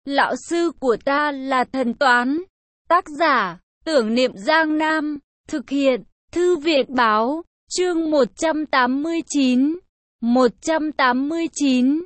Lão sư của ta là thần toán. Tác giả, Tưởng Niệm Giang Nam. Thực hiện, Thư viện Báo. Chương 189. 189.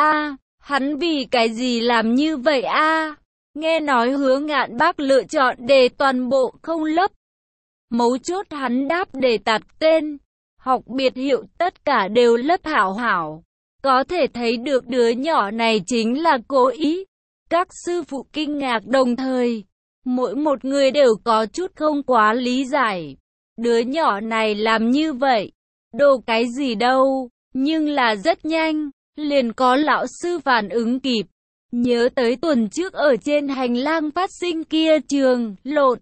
Hắn vì cái gì làm như vậy a? Nghe nói Hứa Ngạn Bác lựa chọn đề toàn bộ không lấp. Mấu chốt hắn đáp đề tạt tên, học biệt hiệu tất cả đều lấp hảo hảo. Có thể thấy được đứa nhỏ này chính là cố ý. Các sư phụ kinh ngạc đồng thời. Mỗi một người đều có chút không quá lý giải. Đứa nhỏ này làm như vậy, đồ cái gì đâu. Nhưng là rất nhanh, liền có lão sư phản ứng kịp. Nhớ tới tuần trước ở trên hành lang phát sinh kia trường lộn.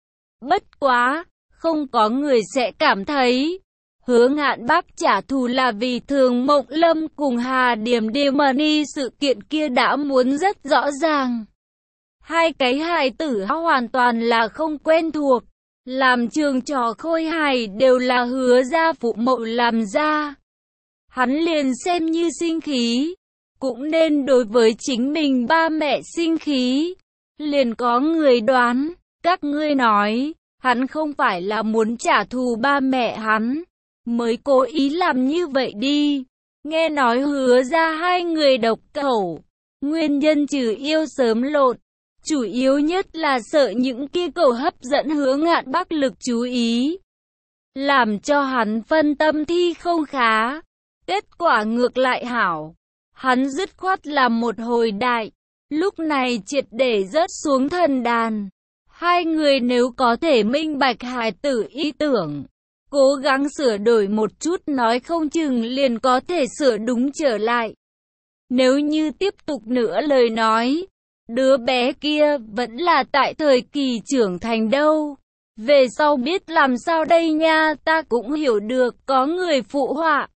Bất quá, không có người sẽ cảm thấy Hứa Ngạn Bác trả thù là vì Thường Mộng Lâm cùng Hà Điểm Demony, sự kiện kia đã muốn rất rõ ràng. Hai cái hài tử hoàn toàn là không quen thuộc, làm trường trò khôi hài đều là Hứa gia phụ mẫu làm ra. Hắn liền xem như sinh khí, cũng nên đối với chính mình ba mẹ sinh khí. Liền có người đoán, các ngươi nói, hắn không phải là muốn trả thù ba mẹ hắn, mới cố ý làm như vậy đi. Nghe nói Hứa ra hai người độc khẩu, nguyên nhân trừ yêu sớm lộn, chủ yếu nhất là sợ những kia cầu hấp dẫn Hứa Ngạn Bác lực chú ý, làm cho hắn phân tâm thi không khá. Kết quả ngược lại hảo, hắn dứt khoát làm một hồi đại, lúc này triệt để rớt xuống thần đàn. Hai người nếu có thể minh bạch hài tử ý tưởng, cố gắng sửa đổi một chút, nói không chừng liền có thể sửa đúng trở lại. Nếu như tiếp tục nữa lời nói, đứa bé kia vẫn là tại thời kỳ trưởng thành đâu. Về sau biết làm sao đây nha, ta cũng hiểu được có người phụ họa.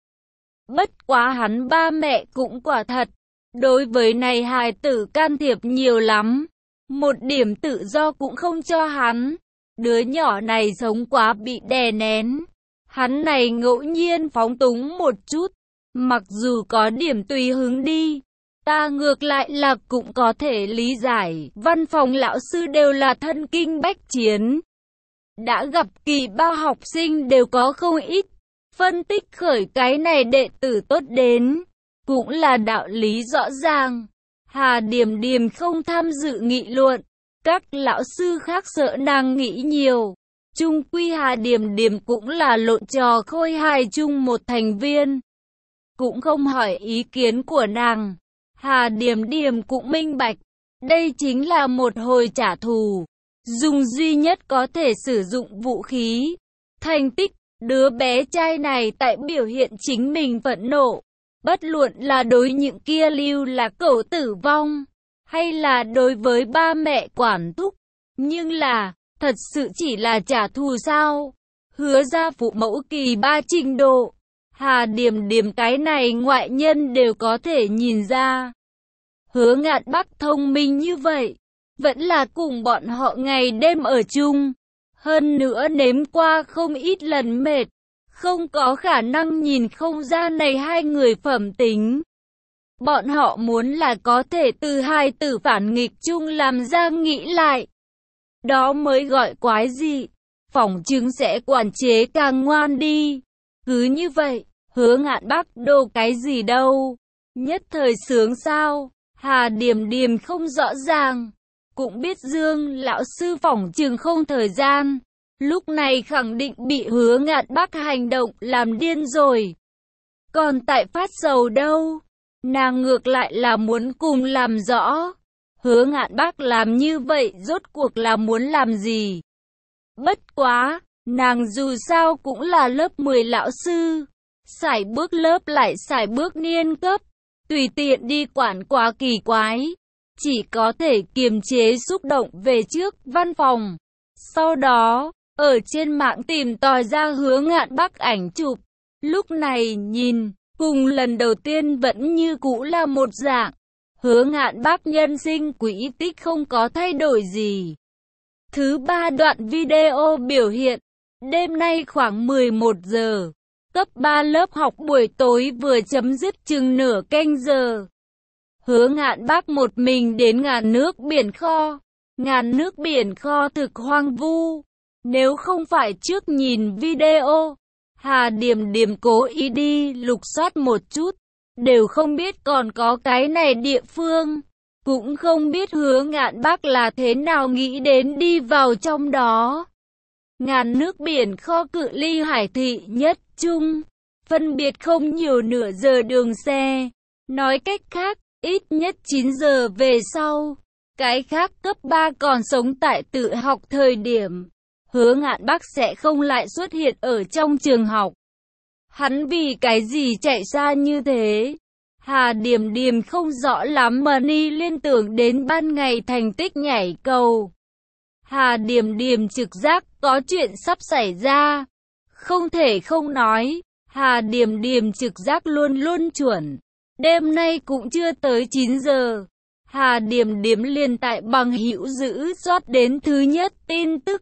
Bất quá hắn ba mẹ cũng quả thật, đối với này hài tử can thiệp nhiều lắm. Một điểm tự do cũng không cho hắn. Đứa nhỏ này sống quá bị đè nén. Hắn này ngẫu nhiên phóng túng một chút, mặc dù có điểm tùy hứng đi, ta ngược lại là cũng có thể lý giải. Văn phòng lão sư đều là thân kinh bách chiến, đã gặp kỳ ba học sinh đều có không ít. Phân tích khởi cái này đệ tử tốt đến, cũng là đạo lý rõ ràng. Hà Điểm Điểm không tham dự nghị luận, các lão sư khác sợ nàng nghĩ nhiều. Chung quy Hà Điểm Điểm cũng là lộn trò khôi hài chung một thành viên, cũng không hỏi ý kiến của nàng. Hà Điểm Điểm cũng minh bạch, đây chính là một hồi trả thù, dùng duy nhất có thể sử dụng vũ khí. Thành tích, đứa bé trai này tại biểu hiện chính mình phẫn nộ, bất luận là đối những kia lưu là cẩu tử vong, hay là đối với ba mẹ quản thúc. Nhưng là, thật sự chỉ là trả thù sao? Hứa ra phụ mẫu kỳ ba trình độ, Hà Điểm Điểm cái này ngoại nhân đều có thể nhìn ra. Hứa Ngạn Bác thông minh như vậy, vẫn là cùng bọn họ ngày đêm ở chung. Hơn nữa nếm qua không ít lần mệt, không có khả năng nhìn không ra này hai người phẩm tính. Bọn họ muốn là có thể từ hai tử phản nghịch chung làm ra nghĩ lại. Đó mới gọi quái dị, phỏng chứng sẽ quản chế càng ngoan đi. Cứ như vậy, Hứa Ngạn Bác đồ cái gì đâu. Nhất thời sướng sao, Hà Điểm Điểm không rõ ràng. Cũng biết Dương lão sư phỏng chừng không thời gian, lúc này khẳng định bị Hứa Ngạn Bác hành động làm điên rồi. Còn tại phát sầu đâu, nàng ngược lại là muốn cùng làm rõ. Hứa Ngạn Bác làm như vậy rốt cuộc là muốn làm gì? Bất quá, nàng dù sao cũng là lớp 10 lão sư, sải bước lớp lại sải bước niên cấp, tùy tiện đi quản quá kỳ quái. Chỉ có thể kiềm chế xúc động về trước văn phòng. Sau đó, ở trên mạng tìm tòi ra Hứa Ngạn Bác ảnh chụp. Lúc này nhìn, cùng lần đầu tiên vẫn như cũ là một dạng. Hứa Ngạn Bác nhân sinh quỹ tích không có thay đổi gì. Thứ ba đoạn video biểu hiện. Đêm nay khoảng 11 giờ. Cấp 3 lớp học buổi tối vừa chấm dứt chừng nửa canh giờ. Hứa Ngạn Bác một mình đến ngàn nước biển kho. Ngàn nước biển kho thực hoang vu. Nếu không phải trước nhìn video, Hà Điểm Điểm cố ý đi lục soát một chút, đều không biết còn có cái này địa phương. Cũng không biết Hứa Ngạn Bác là thế nào nghĩ đến đi vào trong đó. Ngàn nước biển kho cự ly Hải Thị Nhất Trung, phân biệt không nhiều nửa giờ đường xe. Nói cách khác, ít nhất 9 giờ về sau. Cái khác cấp 3 còn sống tại tự học thời điểm, Hứa Ngạn Bác sẽ không lại xuất hiện ở trong trường học. Hắn vì cái gì chạy xa như thế? Hà Điểm Điểm không rõ lắm mà ni liên tưởng đến ban ngày thành tích nhảy cầu. Hà Điểm Điểm trực giác có chuyện sắp xảy ra. Không thể không nói, Hà Điểm Điểm trực giác luôn luôn chuẩn. Đêm nay cũng chưa tới 9 giờ. Hà Điểm Điểm liền tại bằng hữu giữ soát đến thứ nhất tin tức.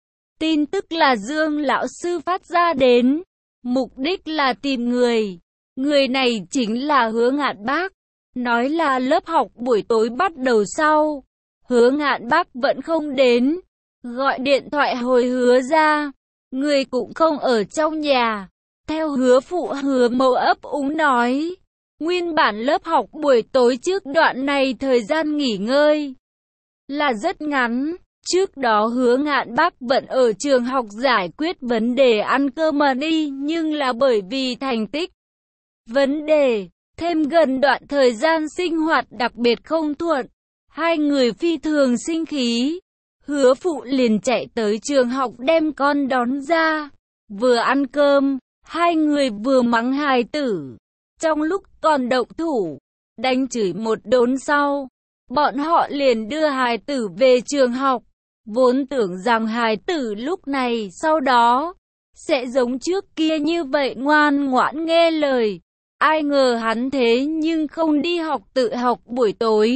Tin tức là Dương lão sư phát ra đến. Mục đích là tìm người. Người này chính là Hứa Ngạn Bác. Nói là lớp học buổi tối bắt đầu sau. Hứa Ngạn Bác vẫn không đến. Gọi điện thoại hồi Hứa ra. Người cũng không ở trong nhà. Theo Hứa phụ Hứa mẫu ấp úng nói. Nguyên bản lớp học buổi tối trước đoạn này thời gian nghỉ ngơi là rất ngắn. Trước đó Hứa Ngạn Bác vẫn ở trường học giải quyết vấn đề ăn cơm mà đi, nhưng là bởi vì thành tích vấn đề, thêm gần đoạn thời gian sinh hoạt đặc biệt không thuận, hai người phi thường sinh khí. Hứa phụ liền chạy tới trường học đem con đón ra, vừa ăn cơm, hai người vừa mắng hài tử. Trong lúc còn động thủ, đánh chửi một đốn sau, bọn họ liền đưa hài tử về trường học. Vốn tưởng rằng hài tử lúc này sau đó sẽ giống trước kia như vậy ngoan ngoãn nghe lời. Ai ngờ hắn thế nhưng không đi học, tự học buổi tối.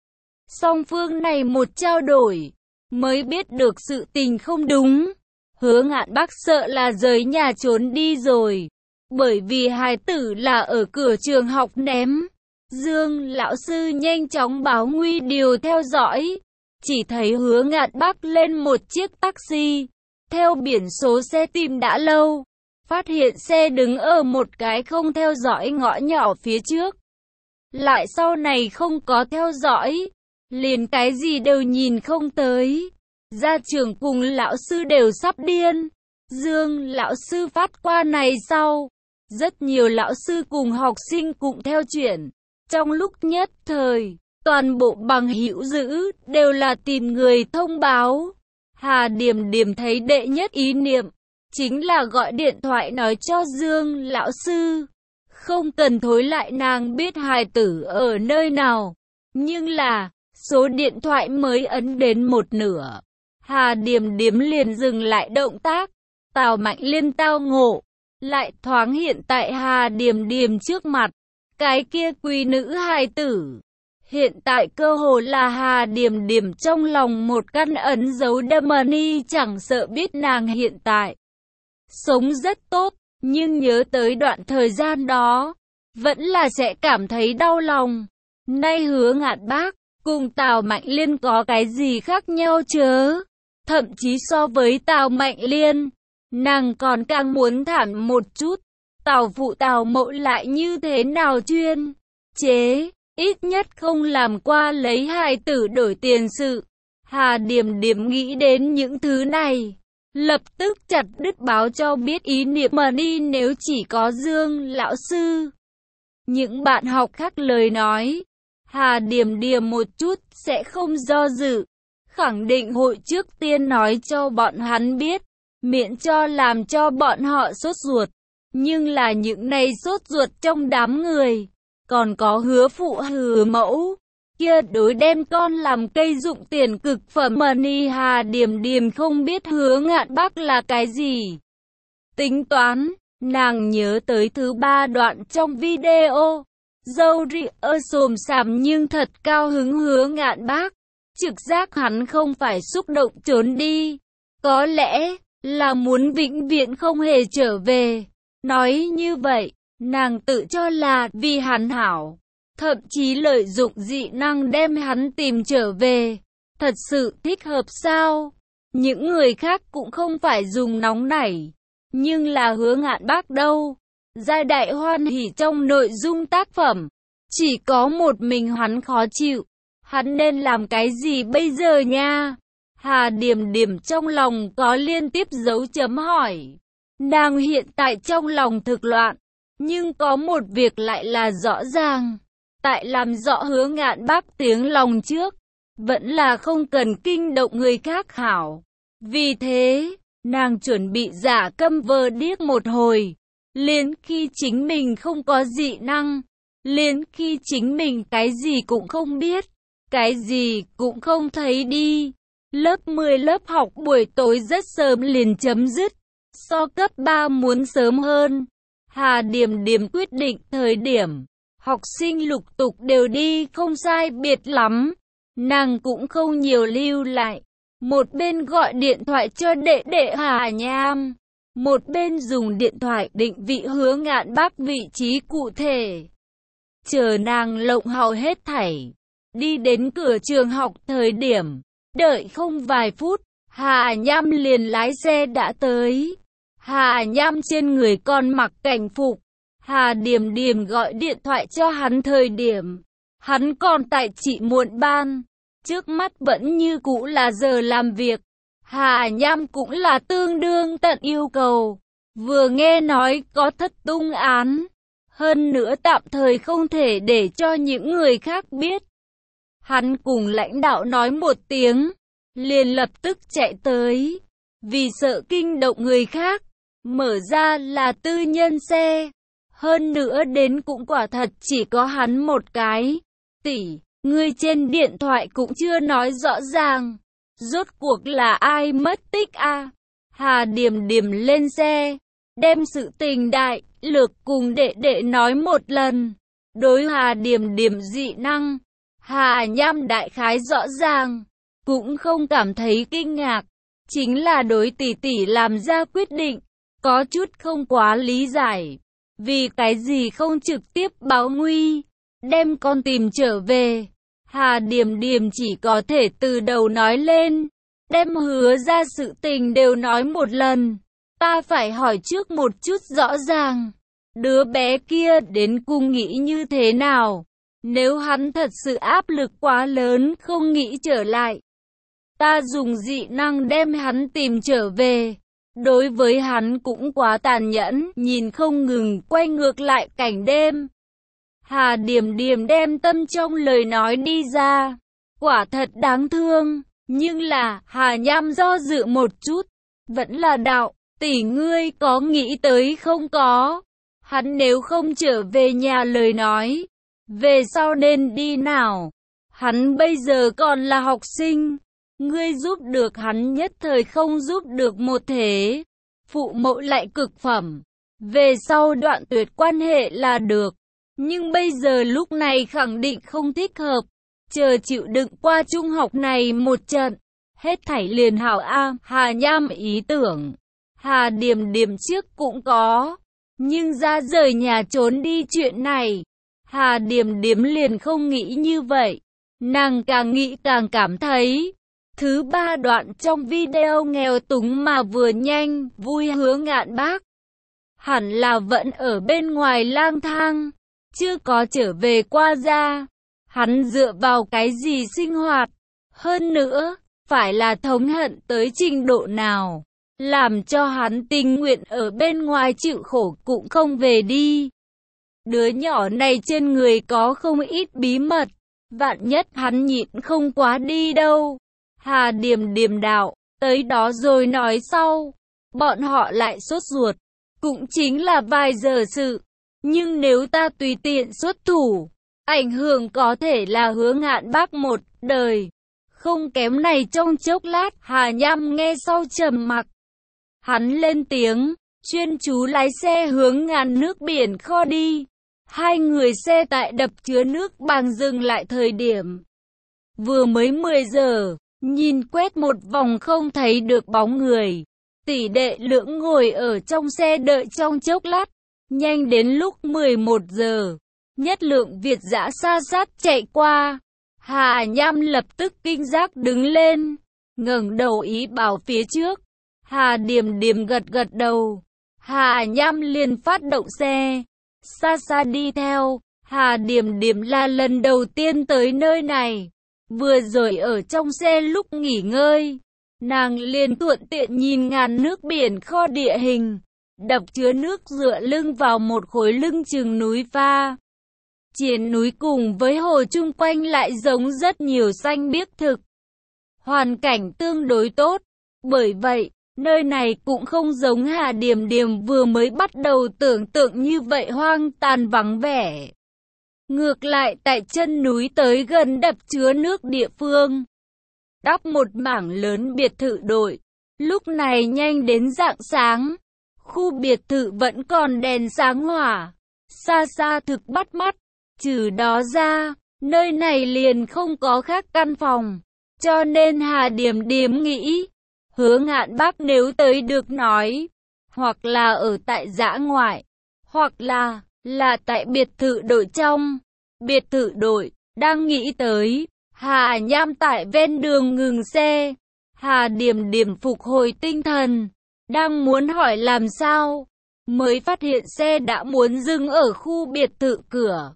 Song phương này một trao đổi, mới biết được sự tình không đúng. Hứa Ngạn Bác sợ là rời nhà trốn đi rồi. Bởi vì hài tử là ở cửa trường học ném. Dương lão sư nhanh chóng báo nguy điều theo dõi. Chỉ thấy Hứa Ngạn Bác lên một chiếc taxi, theo biển số xe tìm đã lâu. Phát hiện xe đứng ở một cái không theo dõi ngõ nhỏ phía trước. Lại sau này không có theo dõi, liền cái gì đều nhìn không tới. Gia trưởng cùng lão sư đều sắp điên. Dương lão sư phát qua này sau, rất nhiều lão sư cùng học sinh cũng theo chuyện. Trong lúc nhất thời, toàn bộ bằng hữu giữ đều là tìm người thông báo. Hà Điểm Điểm thấy đệ nhất ý niệm chính là gọi điện thoại nói cho Dương lão sư, không cần thối lại nàng biết hài tử ở nơi nào. Nhưng là, số điện thoại mới ấn đến một nửa, Hà Điểm Điểm liền dừng lại động tác. Tào Mạnh Liên tao ngộ, lại thoáng hiện tại Hà Điểm Điểm trước mặt. Cái kia quý nữ hài tử, hiện tại cơ hồ là Hà Điểm Điểm trong lòng một căn ấn dấu đâm ni, chẳng sợ biết nàng hiện tại sống rất tốt, nhưng nhớ tới đoạn thời gian đó, vẫn là sẽ cảm thấy đau lòng. Nay Hứa Ngạn Bác cùng Tào Mạnh Liên có cái gì khác nhau chớ? Thậm chí so với Tào Mạnh Liên, nàng còn càng muốn thảm một chút. Tào phụ Tào mẫu lại như thế nào chuyên chế, ít nhất không làm qua lấy hài tử đổi tiền sự. Hà Điểm Điểm nghĩ đến những thứ này, lập tức chặt đứt báo cho biết ý niệm mà đi. Nếu chỉ có Dương lão sư, những bạn học khác lời nói, Hà Điểm Điểm một chút sẽ không do dự, khẳng định hội trước tiên nói cho bọn hắn biết, miễn cho làm cho bọn họ sốt ruột. Nhưng là những này sốt ruột trong đám người, còn có Hứa phụ Hứa mẫu, kia đối đem con làm cây dụng tiền cực phẩm mà ni. Hà Điểm Điểm không biết Hứa Ngạn Bác là cái gì tính toán. Nàng nhớ tới thứ 3 đoạn trong video, dâu ri xồm xàm nhưng thật cao hứng Hứa Ngạn Bác. Trực giác hắn không phải xúc động trốn đi, có lẽ là muốn vĩnh viễn không hề trở về. Nói như vậy, nàng tự cho là vì hắn hảo, thậm chí lợi dụng dị năng đem hắn tìm trở về. Thật sự thích hợp sao? Những người khác cũng không phải dùng nóng nảy, nhưng là Hứa Ngạn Bác đâu. Giai Đại hoan hỉ trong nội dung tác phẩm, chỉ có một mình hắn khó chịu. Hắn nên làm cái gì bây giờ nha? Hà Điểm Điểm trong lòng có liên tiếp dấu chấm hỏi. Nàng hiện tại trong lòng thực loạn, nhưng có một việc lại là rõ ràng. Tại làm rõ Hứa Ngạn Bác tiếng lòng trước, vẫn là không cần kinh động người khác hảo. Vì thế, nàng chuẩn bị giả câm vờ điếc một hồi. Liền khi chính mình không có dị năng, liền khi chính mình cái gì cũng không biết, cái gì cũng không thấy đi. Lớp 10 lớp học buổi tối rất sớm liền chấm dứt, so cấp 3 muốn sớm hơn. Hà Điểm Điểm quyết định thời điểm, học sinh lục tục đều đi không sai biệt lắm. Nàng cũng không nhiều lưu lại, một bên gọi điện thoại cho đệ đệ Hà Nham, một bên dùng điện thoại định vị Hứa Ngạn Bác vị trí cụ thể. Chờ nàng lộng hầu hết thảy, đi đến cửa trường học thời điểm, đợi không vài phút, Hà Nham liền lái xe đã tới. Hà Nham trên người còn mặc cảnh phục. Hà Điểm Điểm gọi điện thoại cho hắn thời điểm, hắn còn tại trị muộn ban. Trước mắt vẫn như cũ là giờ làm việc. Hà Nham cũng là tương đương tận yêu cầu. Vừa nghe nói có thất tung án, hơn nữa tạm thời không thể để cho những người khác biết. Hắn cùng lãnh đạo nói một tiếng, liền lập tức chạy tới. Vì sợ kinh động người khác, mở ra là tư nhân xe. Hơn nữa đến cũng quả thật chỉ có hắn một cái. Tỷ, ngươi trên điện thoại cũng chưa nói rõ ràng. Rốt cuộc là ai mất tích a? Hà Điểm Điểm lên xe, đem sự tình đại lược cùng đệ đệ nói một lần. Đối Hà Điểm Điểm dị năng, Hà Nham đại khái rõ ràng, cũng không cảm thấy kinh ngạc. Chính là đối tỷ tỷ làm ra quyết định, có chút không quá lý giải. Vì cái gì không trực tiếp báo nguy, đem con tìm trở về. Hà Điểm Điểm chỉ có thể từ đầu nói lên, đem Hứa ra sự tình đều nói một lần. Ta phải hỏi trước một chút rõ ràng, đứa bé kia đến cùng nghĩ như thế nào? Nếu hắn thật sự áp lực quá lớn không nghĩ trở lại, ta dùng dị năng đem hắn tìm trở về. Đối với hắn cũng quá tàn nhẫn, nhìn không ngừng quay ngược lại cảnh đêm. Hà Điểm Điểm đem tâm trong lời nói đi ra, quả thật đáng thương, nhưng là Hà Nham do dự một chút, vẫn là đạo, tỷ ngươi có nghĩ tới không có? Hắn nếu không trở về nhà lời nói, về sau nên đi nào? Hắn bây giờ còn là học sinh, ngươi giúp được hắn nhất thời không giúp được một thế. Phụ mẫu lại cực phẩm, về sau đoạn tuyệt quan hệ là được. Nhưng bây giờ lúc này khẳng định không thích hợp. Chờ chịu đựng qua trung học này một trận, hết thảy liền hảo a. Hà Nham ý tưởng, Hà Điểm Điểm trước cũng có, nhưng ra rời nhà trốn đi chuyện này, Hà Điểm Điểm liền không nghĩ như vậy. Nàng càng nghĩ càng cảm thấy. Thứ ba đoạn trong video nghèo túng mà vừa nhanh, vui Hứa Ngạn Bác. Hẳn là vẫn ở bên ngoài lang thang, chưa có trở về qua ra. Hắn dựa vào cái gì sinh hoạt? Hơn nữa, phải là thống hận tới trình độ nào? Làm cho hắn tình nguyện ở bên ngoài chịu khổ cũng không về đi. Đứa nhỏ này trên người có không ít bí mật, vạn nhất hắn nhịn không quá đi đâu. Hà Điểm Điểm đạo, tới đó rồi nói sau. Bọn họ lại sốt ruột, cũng chính là vài giờ sự. Nhưng nếu ta tùy tiện xuất thủ, ảnh hưởng có thể là Hứa Ngạn Bác một đời. Không kém này trong chốc lát, Hà Nham nghe sau trầm mặc. Hắn lên tiếng, chuyên chú lái xe hướng ngàn nước biển kho đi. Hai người xe tại đập chứa nước bằng dừng lại thời điểm. Vừa mới 10 giờ. Nhìn quét một vòng không thấy được bóng người. Tỷ đệ Lưỡng ngồi ở trong xe đợi trong chốc lát. Nhanh đến lúc 11 giờ. Nhất lượng Việt dã sa sát chạy qua. Hà Nham lập tức kinh giác đứng lên, ngẩng đầu ý bảo phía trước. Hà Điềm Điềm gật gật đầu. Hà Nham liền phát động xe. Xa xa đi theo. Hà Điềm Điềm là lần đầu tiên tới nơi này. Vừa rồi ở trong xe lúc nghỉ ngơi, nàng liền thuận tiện nhìn ngàn nước biển kho địa hình, đập chứa nước dựa lưng vào một khối lưng chừng núi pha. Triển núi cùng với hồ chung quanh lại giống rất nhiều xanh biếc thực. Hoàn cảnh tương đối tốt. Bởi vậy, nơi này cũng không giống Hà Điềm Điềm vừa mới bắt đầu tưởng tượng như vậy hoang tàn vắng vẻ. Ngược lại tại chân núi tới gần đập chứa nước địa phương, đắp một mảng lớn biệt thự đội. Lúc này nhanh đến rạng sáng, khu biệt thự vẫn còn đèn sáng hỏa, xa xa thực bắt mắt. Trừ đó ra, nơi này liền không có khác căn phòng, cho nên Hà Điềm Điềm nghĩ, Hứa Ngạn Bác nếu tới được nói, hoặc là ở tại dã ngoại, hoặc là tại biệt thự đội trong. Biệt thự đội, đang nghĩ tới, Hà Nham tại ven đường ngừng xe. Hà Điềm Điềm phục hồi tinh thần, đang muốn hỏi làm sao, mới phát hiện xe đã muốn dừng ở khu biệt thự cửa.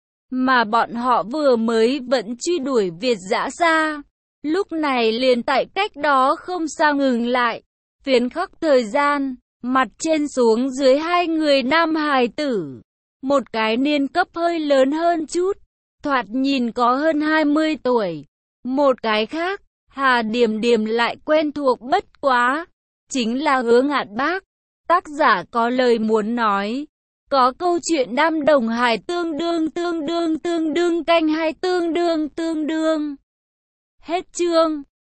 Mà bọn họ vừa mới vẫn truy đuổi Việt dã xa, lúc này liền tại cách đó không xa ngừng lại. Phiến khắc thời gian, mặt trên xuống dưới hai người nam hài tử. Một cái niên cấp hơi lớn hơn chút, thoạt nhìn có hơn 20 tuổi. Một cái khác, Hà Điềm Điềm lại quen thuộc bất quá, chính là Hứa Ngạn Bác. Tác giả có lời muốn nói, có câu chuyện Nam Đồng Hải tương đương canh hai tương đương. Hết chương.